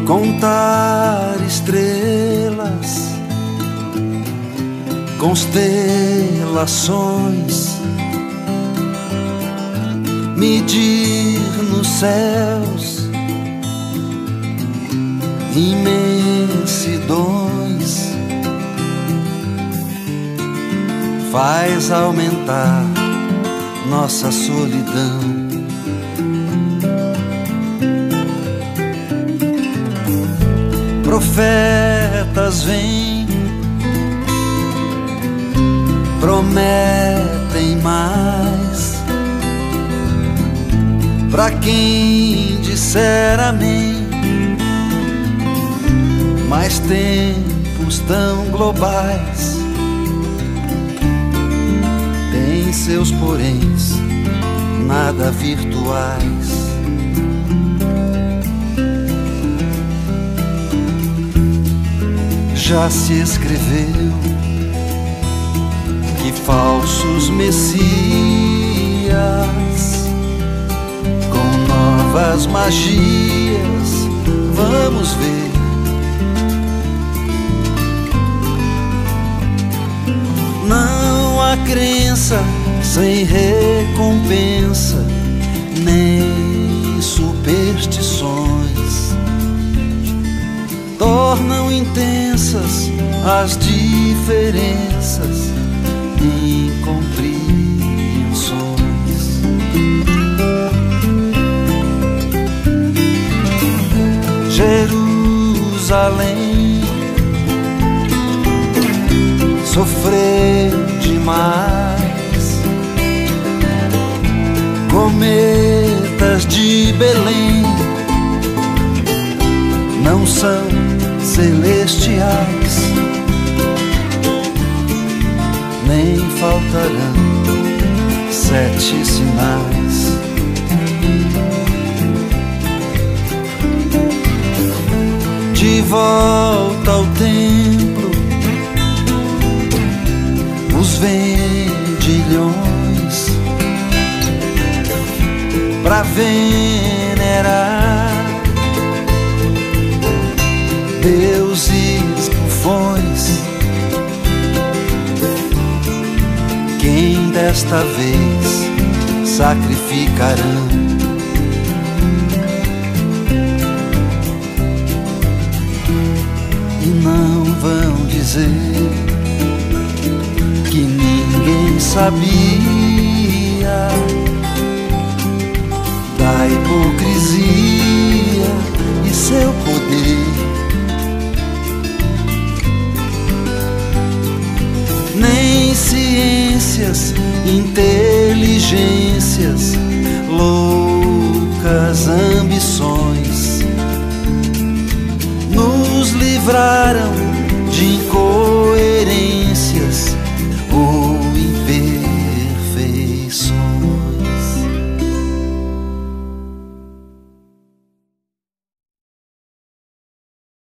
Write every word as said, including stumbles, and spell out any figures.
contar estrelas, constelações, medir nos céus imensidões, faz aumentar nossa solidão. Profetas vêm, prometem mais, pra quem disser amém. Mais tempos tão globais têm seus poréns nada virtuais. Já se escreveu que falsos messias com novas magias vamos ver. Não há crença sem recompensa, nem superstições tornam intensas as diferenças em compreensões. Jerusalém, sofrer demais, cometas de Belém não são celestiais, nem faltarão sete sinais. De volta ao templo, os vendilhões pra venerar deuses bufões. Quem desta vez sacrificarão? E não vão dizer que ninguém sabia da hipocrisia e seu poder. Nem ciências, inteligências, loucas ambições nos livraram de encontrar